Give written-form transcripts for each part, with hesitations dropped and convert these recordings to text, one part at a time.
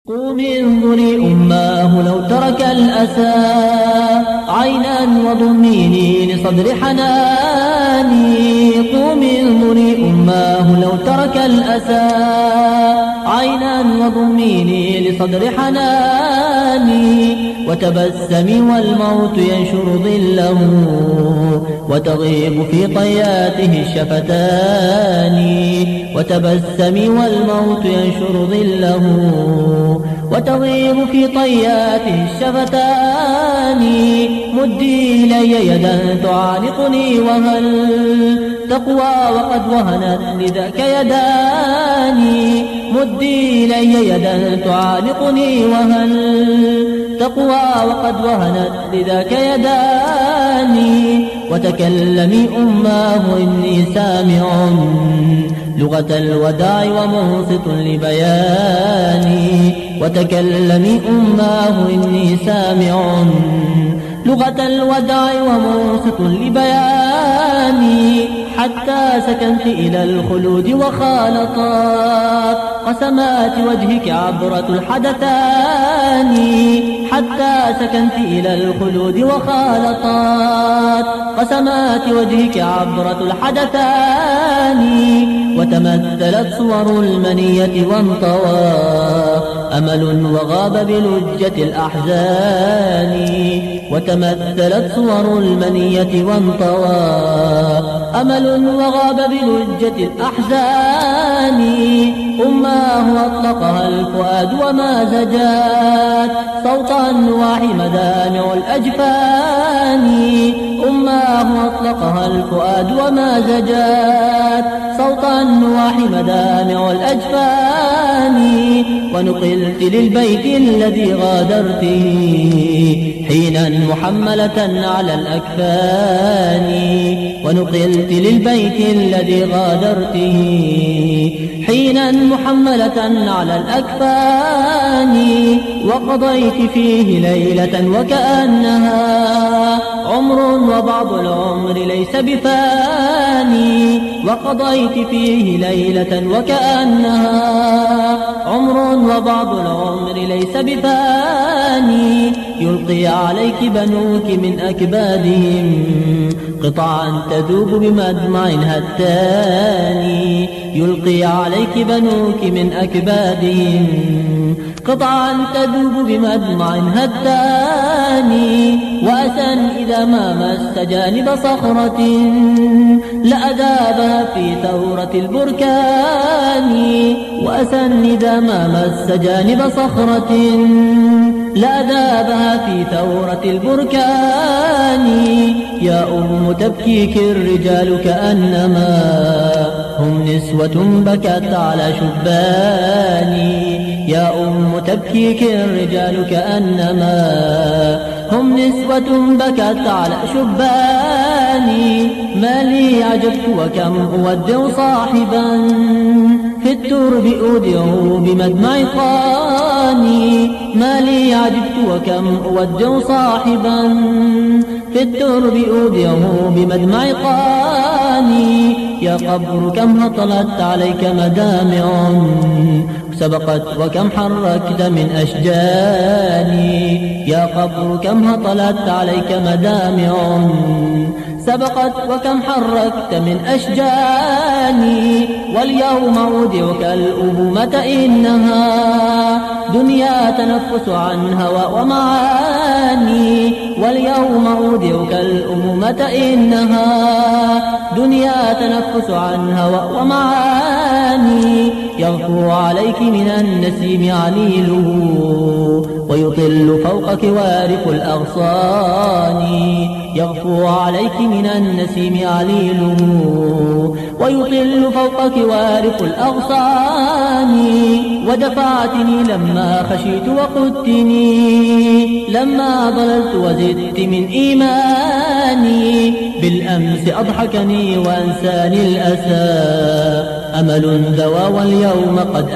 قومي انظري أماه لو ترك الأسى عينا وضميني لصدر حناني. قومي انظري أماه لو ترك الأسى عينا وضميني لصدر حناني. وتبسمي والموت ينشر ظله وتغيب في طياته الشفتان. وتبسمي والموت ينشر ظله وتغيب في طياته الشفتان. مدي إلي يدا تعانقني وهل تقوى وقد وهنت لذاك يداني. مدي إلي يدا تعانقني وهل تقوى وقد وهنت لذاك يداني. وتكلمي أماه إني سامع لغة الوداع ومنصت لبياني. وتكلمي أماه إني سامع لغة الوداع ومنصت لبياني. حتى سكنت إلى الخلود وخالطات قسمات وجهك عبرة الحدثان. حتى سكنت إلى الخلود وخالطات قسمات وجهك عبرة الحدثان. وتمثلت صور المنية وانطوى أمل وغاب بلجة الأحزان. وتمثلت صور المنية وانطوى أمل وغاب بلجة الأحزان. أماه أطلقها الفؤاد وما زجات صوتا نواحي مدامع الأجفان. أماه أطلقها الفؤاد وما زجات صوتا نواحي مدامع الأجفان. ونقلت للبيت الذي غادرته حينا محملة على الأكفان. ونقلت للبيت الذي غادرته حينا محملة على الأكفان. وقضيت فيه ليلة وكأنها عمر وبعض العمر ليس بفاني. وقضيت فيه ليلة وكأنها عمر وبعض العمر ليس بفاني. يلقي عليك بنوك من أكبادهم قطعا تذوب بمدمع هتاني. يلقي عليك بنوك من أكبادهم قطعا تذوب بمدمع هتاني. وأسى إذا ما مس جانب صخرة لأذابها في ثورة البركان. وأسى إذا ما مس جانب صخرة لأذابها في ثورة البركان. يا أم تبكيك الرجال كأنما هم نسوة بكت على شباني. يا أم تبكيك الرجال كأنما هم نسوة بكت على شباني. ما لي عجبت وكم أودع صاحبا في الترب أودعه بمدمع قاني. ما لي عجبت وكم أودع صاحبا في الترب أودعه بمدمع قاني. يا قبر كم هطلت عليك مدامع سبقت وكم حركت من أشجاني. يا قبر كم هطلت عليك مدامع سبقت وكم حركت من أشجاني. واليوم أودعك الأبومة إنها دنيا تنفس عن هوى ومعاني. واليوم أودعك الأمومة إنها دنيا تنفس عن هوى ومعاني. يغفو عليك من النسيم عليله ويطل فوقك وارق الأغصان. يغفو عليك من النسيم عليله ويطل فوقك وارق الأغصان. ودفعتني لما خشيت وقدتني لما ضللت وزدت من إيماني. بالأمس أضحكني وأنساني الأسى أمل دوا واليوم قد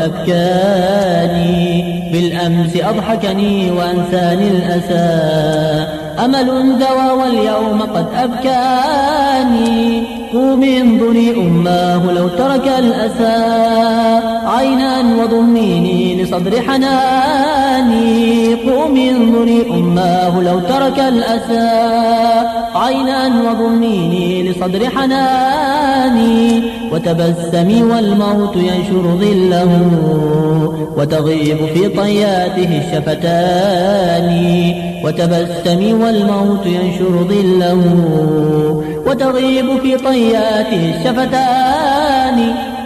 أبكاني. بالأمس أضحكني وأنساني الأسى أمل دوا واليوم قد أبكاني. قوم انظري أماه لو ترك الأسى عينا وضميني لصدر حناني. قوم انظري أماه لو ترك الأسى عينا وضميني لصدر حناني. وتبسمي والموت ينشر ظله وتغيب في طياته الشفتان. وتبسمي والموت ينشر ظله وتغيب في طياته الشفتان.